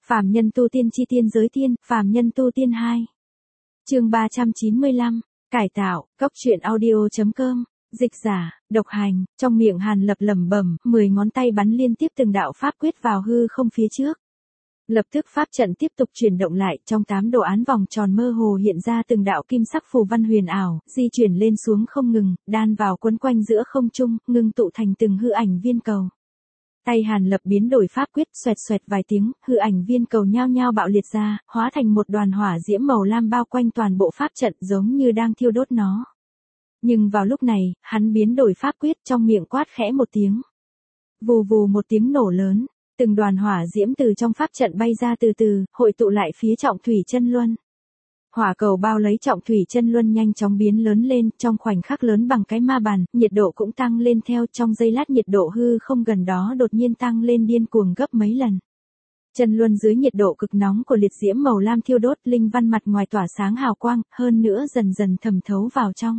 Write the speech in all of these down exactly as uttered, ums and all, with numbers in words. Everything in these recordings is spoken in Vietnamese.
Phàm nhân tu tiên chi tiên giới tiên, phàm nhân tu tiên hai. Chương ba trăm chín mươi lăm, cải tạo, cốc truyện audio chấm com, dịch giả, độc hành, trong miệng Hàn Lập lẩm bẩm, mười ngón tay bắn liên tiếp từng đạo pháp quyết vào hư không phía trước. Lập tức pháp trận tiếp tục chuyển động lại, trong tám đồ án vòng tròn mơ hồ hiện ra từng đạo kim sắc phù văn huyền ảo, di chuyển lên xuống không ngừng, đan vào quấn quanh giữa không trung, ngưng tụ thành từng hư ảnh viên cầu. Tay Hàn Lập biến đổi pháp quyết, xoẹt xoẹt vài tiếng, hư ảnh viên cầu nhao nhao bạo liệt ra, hóa thành một đoàn hỏa diễm màu lam bao quanh toàn bộ pháp trận, giống như đang thiêu đốt nó. Nhưng vào lúc này, hắn biến đổi pháp quyết, trong miệng quát khẽ một tiếng. Vù vù một tiếng nổ lớn, từng đoàn hỏa diễm từ trong pháp trận bay ra từ từ, hội tụ lại phía Trọng Thủy Chân Luân. Hỏa cầu bao lấy Trọng Thủy Chân Luân nhanh chóng biến lớn lên, trong khoảnh khắc lớn bằng cái ma bàn, nhiệt độ cũng tăng lên theo, trong giây lát nhiệt độ hư không gần đó đột nhiên tăng lên điên cuồng gấp mấy lần. Chân Luân dưới nhiệt độ cực nóng của liệt diễm màu lam thiêu đốt, linh văn mặt ngoài tỏa sáng hào quang, hơn nữa dần dần thẩm thấu vào trong.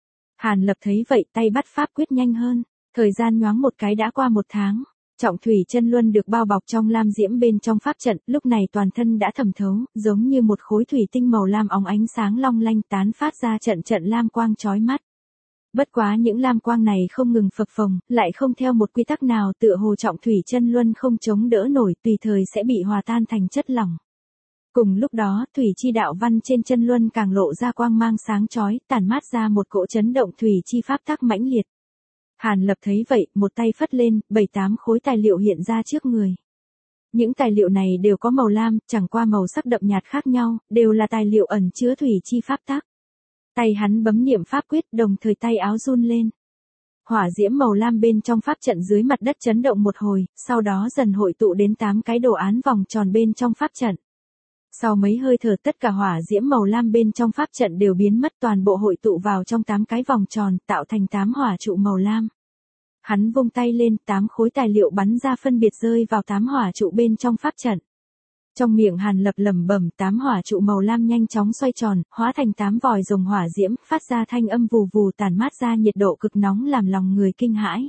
Hàn Lập thấy vậy, tay bắt pháp quyết nhanh hơn, thời gian nhoáng một cái đã qua một tháng. Trọng Thủy Chân Luân được bao bọc trong lam diễm bên trong pháp trận, lúc này toàn thân đã thẩm thấu, giống như một khối thủy tinh màu lam óng ánh sáng long lanh tán phát ra trận trận lam quang chói mắt. Bất quá những lam quang này không ngừng phập phồng, lại không theo một quy tắc nào, tựa hồ Trọng Thủy Chân Luân không chống đỡ nổi, tùy thời sẽ bị hòa tan thành chất lỏng. Cùng lúc đó, thủy chi đạo văn trên chân luân càng lộ ra quang mang sáng chói, tản mát ra một cỗ chấn động thủy chi pháp tắc mãnh liệt. Hàn Lập thấy vậy, một tay phất lên, bảy tám khối tài liệu hiện ra trước người. Những tài liệu này đều có màu lam, chẳng qua màu sắc đậm nhạt khác nhau, đều là tài liệu ẩn chứa thủy chi pháp tắc. Tay hắn bấm niệm pháp quyết, đồng thời tay áo run lên. Hỏa diễm màu lam bên trong pháp trận dưới mặt đất chấn động một hồi, sau đó dần hội tụ đến tám cái đồ án vòng tròn bên trong pháp trận. Sau mấy hơi thở tất cả hỏa diễm màu lam bên trong pháp trận đều biến mất, toàn bộ hội tụ vào trong tám cái vòng tròn, tạo thành tám hỏa trụ màu lam. Hắn vung tay lên, tám khối tài liệu bắn ra phân biệt rơi vào tám hỏa trụ bên trong pháp trận. Trong miệng Hàn Lập lẩm bẩm, tám hỏa trụ màu lam nhanh chóng xoay tròn, hóa thành tám vòi rồng hỏa diễm, phát ra thanh âm vù vù tản mát ra nhiệt độ cực nóng làm lòng người kinh hãi.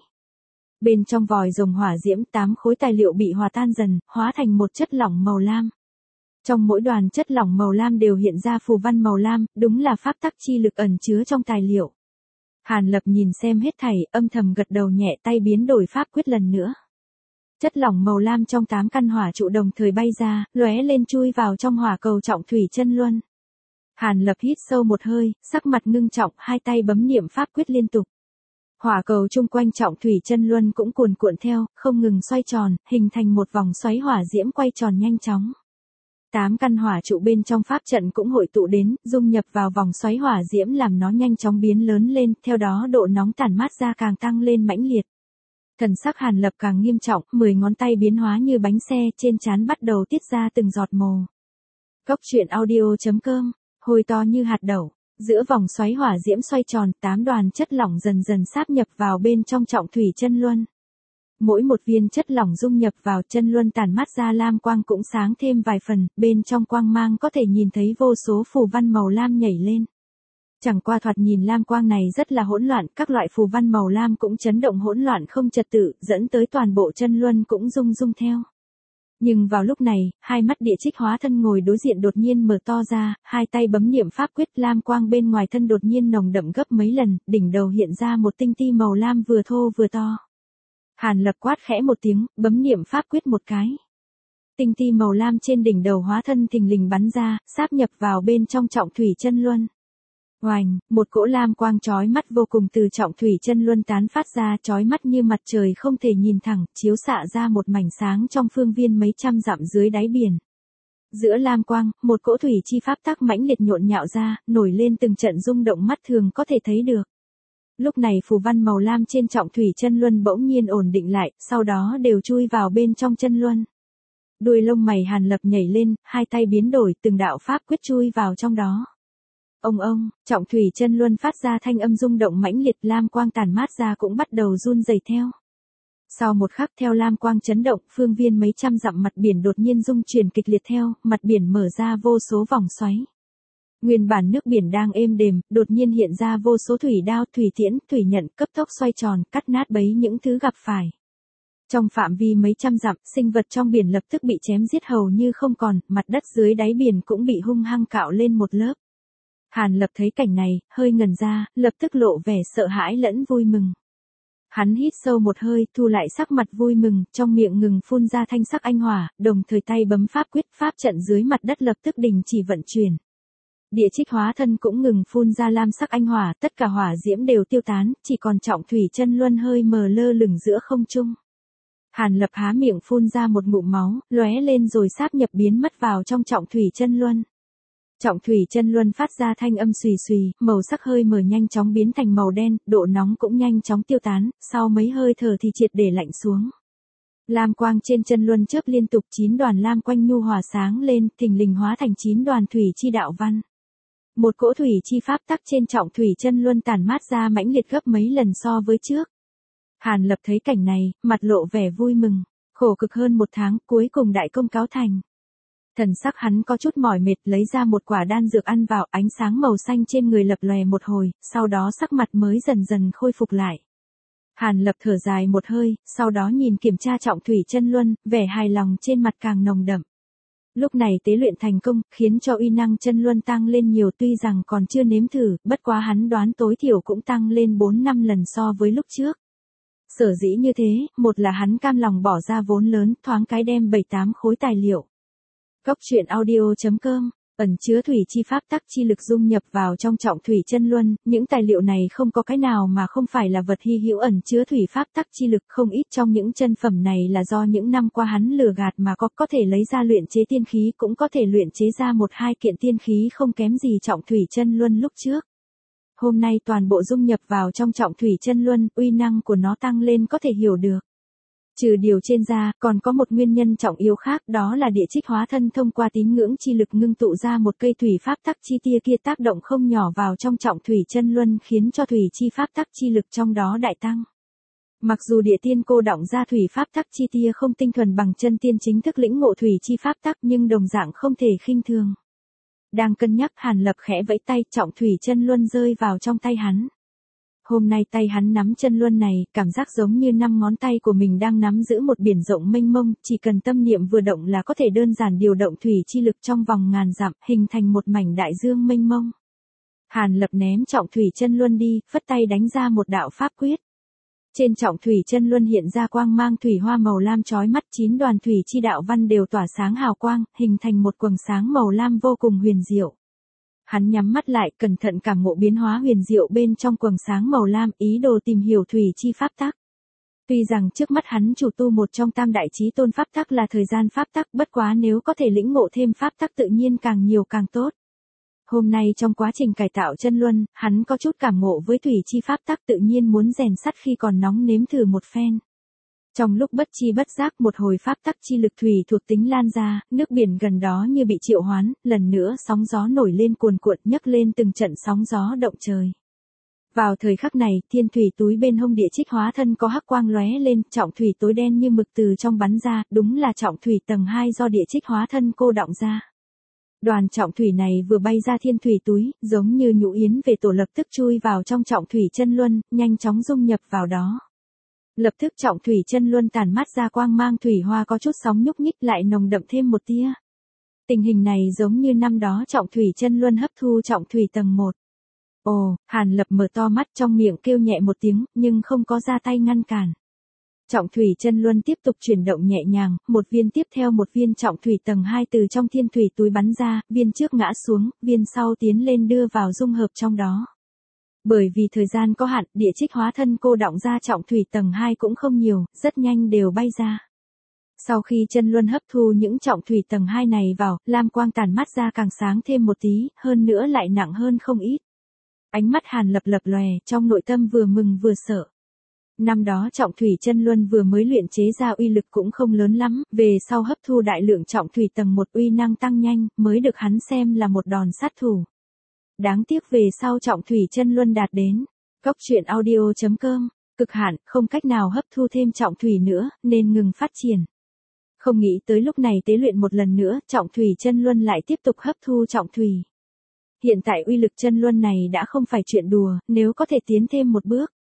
Bên trong vòi rồng hỏa diễm, tám khối tài liệu bị hòa tan dần, hóa thành một chất lỏng màu lam. Trong mỗi đoàn chất lỏng màu lam đều hiện ra phù văn màu lam, đúng là pháp tắc chi lực ẩn chứa trong tài liệu. Hàn Lập nhìn xem hết thảy, âm thầm gật đầu nhẹ, tay biến đổi pháp quyết lần nữa. Chất lỏng màu lam trong tám căn hỏa trụ đồng thời bay ra, lóe lên chui vào trong hỏa cầu Trọng Thủy Chân Luân. Hàn Lập hít sâu một hơi, sắc mặt ngưng trọng, hai tay bấm niệm pháp quyết liên tục. Hỏa cầu chung quanh Trọng Thủy Chân Luân cũng cuồn cuộn theo, không ngừng xoay tròn, hình thành một vòng xoáy hỏa diễm quay tròn nhanh chóng. Tám căn hỏa trụ bên trong pháp trận cũng hội tụ đến, dung nhập vào vòng xoáy hỏa diễm làm nó nhanh chóng biến lớn lên, theo đó độ nóng tản mát ra càng tăng lên mãnh liệt. Thần sắc Hàn Lập càng nghiêm trọng, mười ngón tay biến hóa như bánh xe, trên trán bắt đầu tiết ra từng giọt mồ. Cốc truyện audio chấm com, hôi to như hạt đậu, giữa vòng xoáy hỏa diễm xoay tròn, tám đoàn chất lỏng dần dần sáp nhập vào bên trong Trọng Thủy Chân Luân. Mỗi một viên chất lỏng dung nhập vào chân luân tản mát ra lam quang cũng sáng thêm vài phần, bên trong quang mang có thể nhìn thấy vô số phù văn màu lam nhảy lên. Chẳng qua thoạt nhìn lam quang này rất là hỗn loạn, các loại phù văn màu lam cũng chấn động hỗn loạn không trật tự, dẫn tới toàn bộ chân luân cũng rung rung theo. Nhưng vào lúc này, hai mắt Địa Trích hóa thân ngồi đối diện đột nhiên mở to ra, hai tay bấm niệm pháp quyết, lam quang bên ngoài thân đột nhiên nồng đậm gấp mấy lần, đỉnh đầu hiện ra một tinh ti màu lam vừa thô vừa to. Hàn Lập quát khẽ một tiếng, bấm niệm pháp quyết một cái. Tinh ti màu lam trên đỉnh đầu hóa thân thình lình bắn ra, sáp nhập vào bên trong Trọng Thủy Chân Luân. Oành, một cỗ lam quang chói mắt vô cùng từ Trọng Thủy Chân Luân tán phát ra, chói mắt như mặt trời không thể nhìn thẳng, chiếu xạ ra một mảnh sáng trong phương viên mấy trăm dặm dưới đáy biển. Giữa lam quang, một cỗ thủy chi pháp tắc mãnh liệt nhộn nhạo ra, nổi lên từng trận rung động mắt thường có thể thấy được. Lúc này phù văn màu lam trên Trọng Thủy Chân Luân bỗng nhiên ổn định lại, sau đó đều chui vào bên trong chân luân. Đuôi lông mày Hàn Lập nhảy lên, hai tay biến đổi, từng đạo pháp quyết chui vào trong đó. Ông ông, Trọng Thủy Chân Luân phát ra thanh âm rung động mãnh liệt, lam quang tản mát ra cũng bắt đầu run rẩy theo. Sau một khắc theo lam quang chấn động, phương viên mấy trăm dặm mặt biển đột nhiên rung chuyển kịch liệt theo, mặt biển mở ra vô số vòng xoáy. Nguyên bản nước biển đang êm đềm, đột nhiên hiện ra vô số thủy đao, thủy tiễn, thủy nhận, cấp tốc xoay tròn, cắt nát bấy những thứ gặp phải. Trong phạm vi mấy trăm dặm, sinh vật trong biển lập tức bị chém giết hầu như không còn, mặt đất dưới đáy biển cũng bị hung hăng cạo lên một lớp. Hàn Lập thấy cảnh này, hơi ngẩn ra, lập tức lộ vẻ sợ hãi lẫn vui mừng. Hắn hít sâu một hơi, thu lại sắc mặt vui mừng, trong miệng ngừng phun ra thanh sắc anh hỏa, đồng thời tay bấm pháp quyết, pháp trận dưới mặt đất lập tức đình chỉ vận chuyển. Địa Trích hóa thân cũng ngừng phun ra lam sắc anh hỏa, tất cả hỏa diễm đều tiêu tán, chỉ còn Trọng Thủy Chân Luân hơi mờ lơ lửng giữa không trung. Hàn Lập há miệng phun ra một ngụm máu, lóe lên rồi sáp nhập biến mất vào trong Trọng Thủy Chân Luân. Trọng Thủy Chân Luân phát ra thanh âm xùy xùy, màu sắc hơi mờ nhanh chóng biến thành màu đen, độ nóng cũng nhanh chóng tiêu tán, sau mấy hơi thở thì triệt để lạnh xuống. Lam quang trên chân luân chớp liên tục, chín đoàn lam quanh nhu hòa sáng lên, thình lình hóa thành chín đoàn thủy chi đạo văn. Một cỗ thủy chi pháp tắc trên Trọng Thủy Chân Luân tản mát ra mãnh liệt gấp mấy lần so với trước. Hàn Lập thấy cảnh này, mặt lộ vẻ vui mừng, khổ cực hơn một tháng, cuối cùng đại công cáo thành. Thần sắc hắn có chút mỏi mệt, lấy ra một quả đan dược ăn vào, ánh sáng màu xanh trên người lập lòe một hồi, sau đó sắc mặt mới dần dần khôi phục lại. Hàn Lập thở dài một hơi, sau đó nhìn kiểm tra Trọng Thủy Chân Luân, vẻ hài lòng trên mặt càng nồng đậm. Lúc này tế luyện thành công, khiến cho uy năng chân luân tăng lên nhiều, tuy rằng còn chưa nếm thử, bất quá hắn đoán tối thiểu cũng tăng lên bốn năm lần so với lúc trước. Sở dĩ như thế, một là hắn cam lòng bỏ ra vốn lớn, thoáng cái đem bảy tám khối tài liệu. Cốc truyện audio chấm com, ẩn chứa thủy chi pháp tắc chi lực dung nhập vào trong Trọng Thủy Chân Luân, những tài liệu này không có cái nào mà không phải là vật hy hữu ẩn chứa thủy pháp tắc chi lực, không ít trong những chân phẩm này là do những năm qua hắn lừa gạt mà có, có thể lấy ra luyện chế tiên khí, cũng có thể luyện chế ra một hai kiện tiên khí không kém gì Trọng Thủy Chân Luân lúc trước. Hôm nay toàn bộ dung nhập vào trong Trọng Thủy Chân Luân, uy năng của nó tăng lên có thể hiểu được. Trừ điều trên ra, còn có một nguyên nhân trọng yếu khác, đó là Địa Trích hóa thân thông qua tín ngưỡng chi lực ngưng tụ ra một cây thủy pháp tắc chi tia kia tác động không nhỏ vào trong Trọng Thủy Chân Luân, khiến cho thủy chi pháp tắc chi lực trong đó đại tăng. Mặc dù địa tiên cô đọng ra thủy pháp tắc chi tia không tinh thuần bằng chân tiên chính thức lĩnh ngộ thủy chi pháp tắc, nhưng đồng dạng không thể khinh thường. Đang cân nhắc, Hàn Lập khẽ vẫy tay, Trọng Thủy Chân Luân rơi vào trong tay hắn. Hôm nay tay hắn nắm chân luân này, cảm giác giống như năm ngón tay của mình đang nắm giữ một biển rộng mênh mông, chỉ cần tâm niệm vừa động là có thể đơn giản điều động thủy chi lực trong vòng ngàn dặm, hình thành một mảnh đại dương mênh mông. Hàn Lập ném Trọng Thủy Chân Luân đi, phất tay đánh ra một đạo pháp quyết. Trên Trọng Thủy Chân Luân hiện ra quang mang thủy hoa màu lam chói mắt, chín đoàn thủy chi đạo văn đều tỏa sáng hào quang, hình thành một quầng sáng màu lam vô cùng huyền diệu. Hắn nhắm mắt lại, cẩn thận cảm ngộ biến hóa huyền diệu bên trong quầng sáng màu lam, ý đồ tìm hiểu thủy chi pháp tắc. Tuy rằng trước mắt hắn chủ tu một trong tam đại chí tôn pháp tắc là thời gian pháp tắc, bất quá nếu có thể lĩnh ngộ thêm pháp tắc tự nhiên càng nhiều càng tốt. Hôm nay trong quá trình cải tạo chân luân, hắn có chút cảm ngộ với thủy chi pháp tắc, tự nhiên muốn rèn sắt khi còn nóng, nếm thử một phen. Trong lúc bất chi bất giác, một hồi pháp tắc chi lực thủy thuộc tính lan ra, nước biển gần đó như bị triệu hoán, lần nữa sóng gió nổi lên cuồn cuộn, nhấc lên từng trận sóng gió động trời. Vào thời khắc này, thiên thủy túi bên hông Địa Trích hóa thân có hắc quang lóe lên, trọng thủy tối đen như mực từ trong bắn ra, đúng là trọng thủy tầng hai do Địa Trích hóa thân cô đọng ra. Đoàn trọng thủy này vừa bay ra thiên thủy túi, giống như nhũ yến về tổ, lập tức chui vào trong trọng thủy chân luân, nhanh chóng dung nhập vào đó. Lập tức trọng thủy chân luân tản mát ra quang mang thủy hoa có chút sóng nhúc nhích, lại nồng đậm thêm một tia. Tình hình này giống như năm đó trọng thủy chân luân hấp thu trọng thủy tầng một. Ồ, Hàn Lập mở to mắt, trong miệng kêu nhẹ một tiếng, nhưng không có ra tay ngăn cản. Trọng thủy chân luân tiếp tục chuyển động nhẹ nhàng, một viên tiếp theo một viên trọng thủy tầng hai từ trong thiên thủy túi bắn ra, viên trước ngã xuống, viên sau tiến lên đưa vào dung hợp trong đó. Bởi vì thời gian có hạn, Địa Trích hóa thân cô đọng ra trọng thủy tầng hai cũng không nhiều, rất nhanh đều bay ra. Sau khi chân luân hấp thu những trọng thủy tầng hai này vào, lam quang tản mát ra càng sáng thêm một tí, hơn nữa lại nặng hơn không ít. Ánh mắt Hàn Lập lập lòe, trong nội tâm vừa mừng vừa sợ. Năm đó trọng thủy chân luân vừa mới luyện chế ra uy lực cũng không lớn lắm, về sau hấp thu đại lượng trọng thủy tầng một uy năng tăng nhanh, mới được hắn xem là một đòn sát thủ. Đáng tiếc về sau trọng thủy chân luân đạt đến cốc truyện audio chấm com, cực hạn, không cách nào hấp thu thêm trọng thủy nữa, nên ngừng phát triển. Không nghĩ tới lúc này tế luyện một lần nữa, trọng thủy chân luân lại tiếp tục hấp thu trọng thủy. Hiện tại uy lực chân luân này đã không phải chuyện đùa, nếu có thể tiến thêm một bước.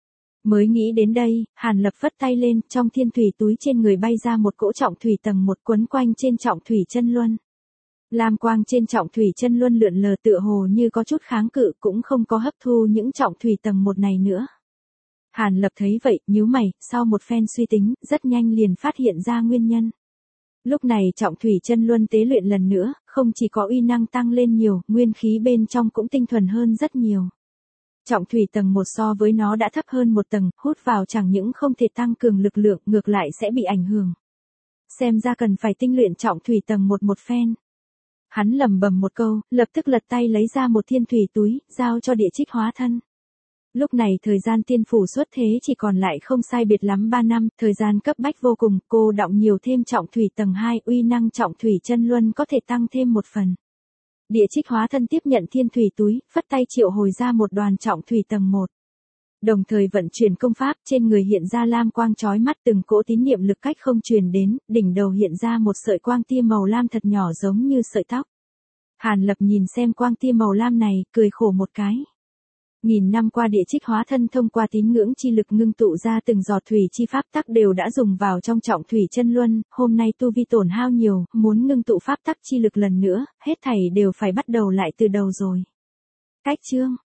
Mới nghĩ đến đây, Hàn Lập phất tay lên, trong thiên thủy túi trên người bay ra một cỗ trọng thủy tầng một quấn quanh trên trọng thủy chân luân. Lam quang trên trọng thủy chân luân lượn lờ tựa hồ như có chút kháng cự, cũng không có hấp thu những trọng thủy tầng một này nữa. Hàn Lập thấy vậy, nhíu mày, sau một phen suy tính, rất nhanh liền phát hiện ra nguyên nhân. Lúc này trọng thủy chân luân tế luyện lần nữa, không chỉ có uy năng tăng lên nhiều, nguyên khí bên trong cũng tinh thuần hơn rất nhiều. Trọng thủy tầng một so với nó đã thấp hơn một tầng, hút vào chẳng những không thể tăng cường lực lượng, ngược lại sẽ bị ảnh hưởng. Xem ra cần phải tinh luyện trọng thủy tầng một một phen. Hắn lẩm bẩm một câu, lập tức lật tay lấy ra một thiên thủy túi, giao cho Địa Trích hóa thân. Lúc này thời gian tiên phủ xuất thế chỉ còn lại không sai biệt lắm ba năm, thời gian cấp bách vô cùng, cô đọng nhiều thêm trọng thủy tầng hai, uy năng trọng thủy chân luân có thể tăng thêm một phần. Địa Trích hóa thân tiếp nhận thiên thủy túi, phất tay triệu hồi ra một đoàn trọng thủy tầng một. Đồng thời vận chuyển công pháp, trên người hiện ra lam quang chói mắt, từng cỗ tín niệm lực cách không truyền đến, đỉnh đầu hiện ra một sợi quang tia màu lam thật nhỏ giống như sợi tóc. Hàn Lập nhìn xem quang tia màu lam này, cười khổ một cái. Nghìn năm qua Địa Trích hóa thân thông qua tín ngưỡng chi lực ngưng tụ ra từng giọt thủy chi pháp tắc đều đã dùng vào trong trọng thủy chân luân, hôm nay tu vi tổn hao nhiều, muốn ngưng tụ pháp tắc chi lực lần nữa, hết thảy đều phải bắt đầu lại từ đầu rồi. Cách chương